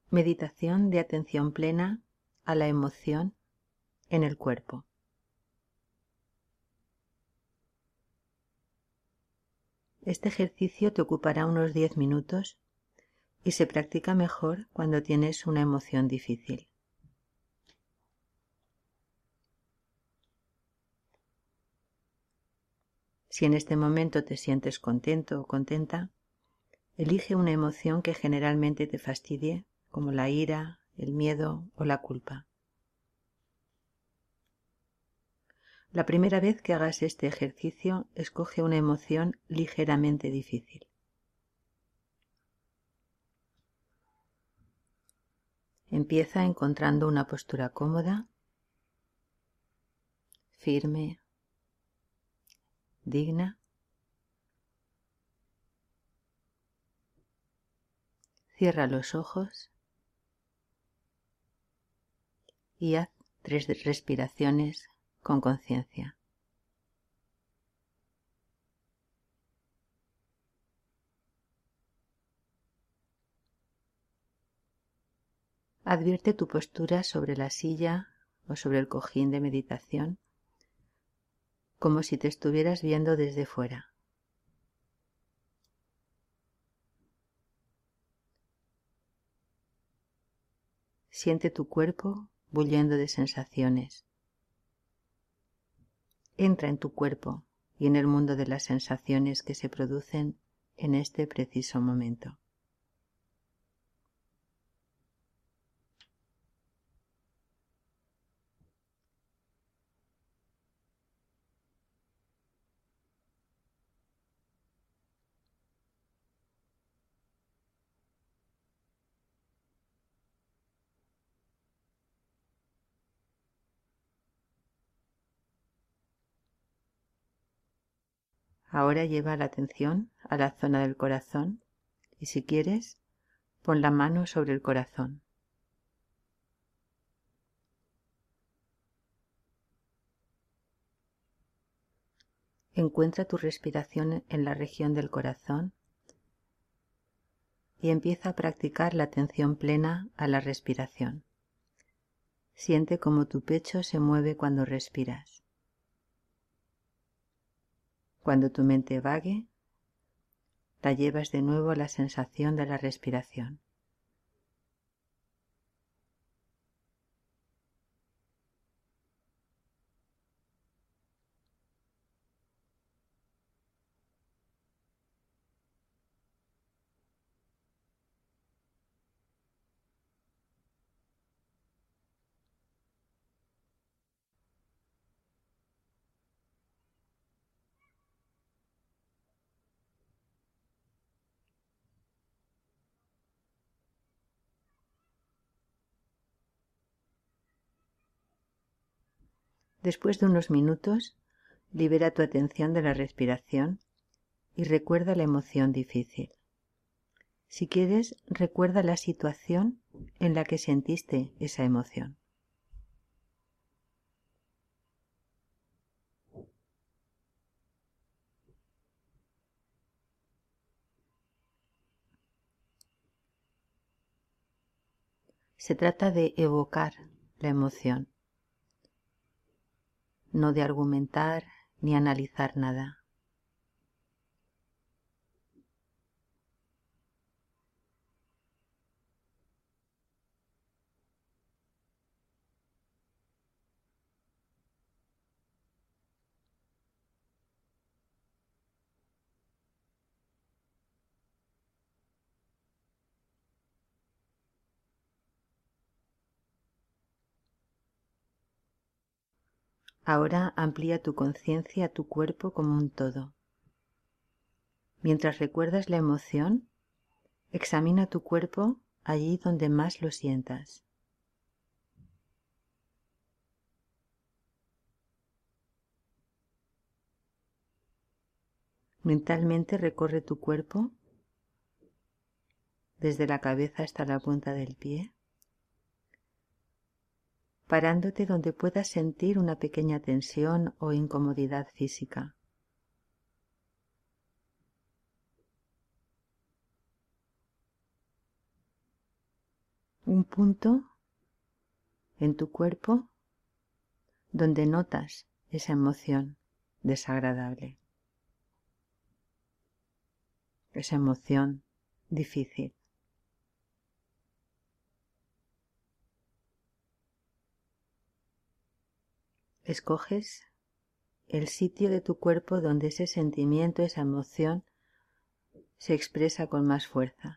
Meditación de atención plena a la emoción en el cuerpo. Este ejercicio te ocupará unos 10 minutos y se practica mejor cuando tienes una emoción difícil. Si en este momento te sientes contento o contenta, elige una emoción que generalmente te fastidie, como la ira, el miedo o la culpa. La primera vez que hagas este ejercicio, escoge una emoción ligeramente difícil. Empieza encontrando una postura cómoda, firme, digna. Cierra los ojos y haz 3 respiraciones con conciencia. Advierte tu postura sobre la silla o sobre el cojín de meditación, como si te estuvieras viendo desde fuera. Siente tu cuerpo bulliendo de sensaciones. Entra en tu cuerpo y en el mundo de las sensaciones que se producen en este preciso momento. Ahora lleva la atención a la zona del corazón y, si quieres, pon la mano sobre el corazón. Encuentra tu respiración en la región del corazón y empieza a practicar la atención plena a la respiración. Siente cómo tu pecho se mueve cuando respiras. Cuando tu mente vague, la llevas de nuevo a la sensación de la respiración. Después de unos minutos, libera tu atención de la respiración y recuerda la emoción difícil. Si quieres, recuerda la situación en la que sentiste esa emoción. Se trata de evocar la emoción, no de argumentar ni analizar nada. Ahora amplía tu conciencia a tu cuerpo como un todo. Mientras recuerdas la emoción, examina tu cuerpo allí donde más lo sientas. Mentalmente recorre tu cuerpo desde la cabeza hasta la punta del pie, parándote donde puedas sentir una pequeña tensión o incomodidad física. un punto en tu cuerpo donde notas esa emoción desagradable, esa emoción difícil. Escoges el sitio de tu cuerpo donde ese sentimiento, esa emoción se expresa con más fuerza.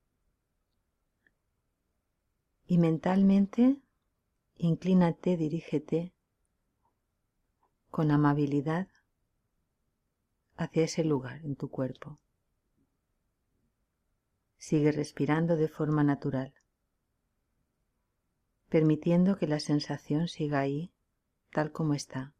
Y mentalmente inclínate, dirígete con amabilidad hacia ese lugar en tu cuerpo. Sigue respirando de forma natural, permitiendo que la sensación siga ahí, tal como está.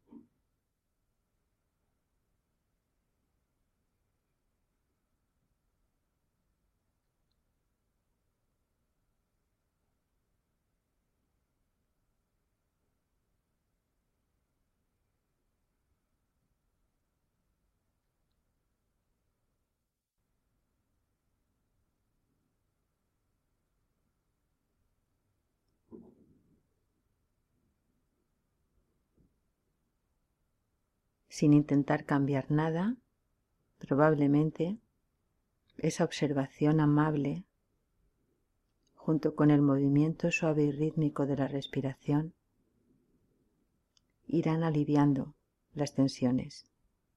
Sin intentar cambiar nada, probablemente esa observación amable, junto con el movimiento suave y rítmico de la respiración, irán aliviando las tensiones.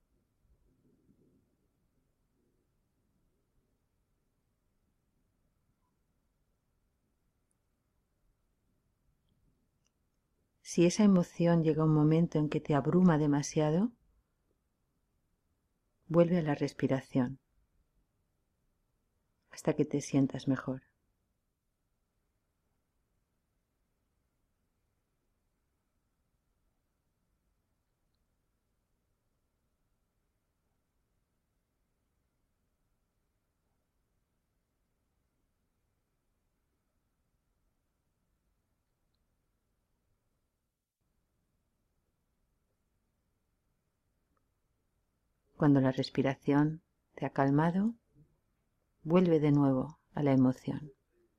Si esa emoción llega a un momento en que te abruma demasiado, vuelve a la respiración hasta que te sientas mejor. Cuando la respiración te ha calmado, vuelve de nuevo a la emoción.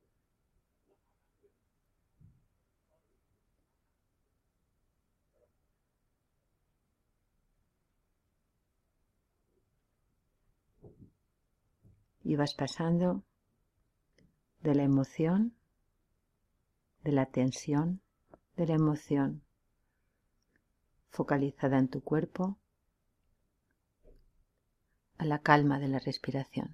Y vas pasando de la emoción, de la tensión, de la emoción focalizada en tu cuerpo, a la calma de la respiración.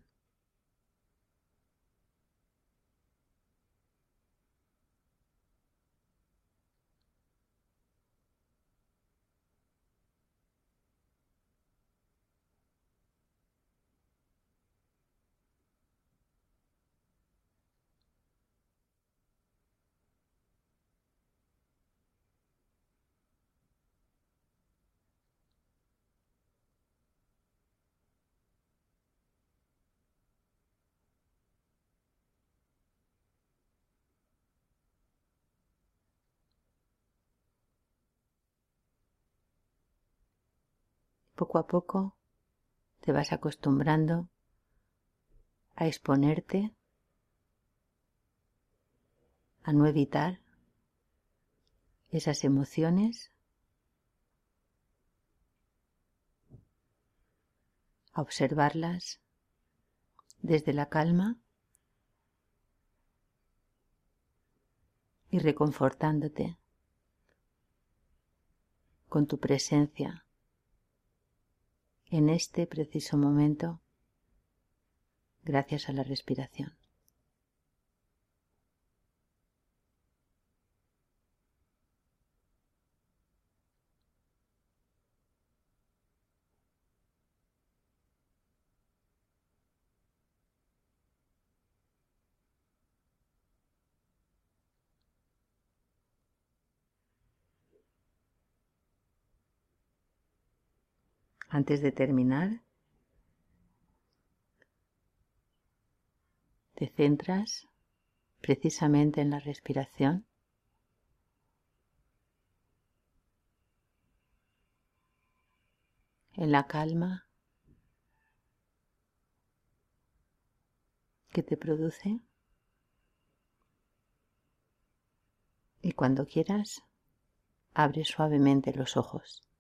Poco a poco te vas acostumbrando a exponerte, a no evitar esas emociones, a observarlas desde la calma y reconfortándote con tu presencia en este preciso momento, gracias a la respiración. Antes de terminar, te centras precisamente en la respiración, en la calma que te produce, cuando quieras, abre suavemente los ojos.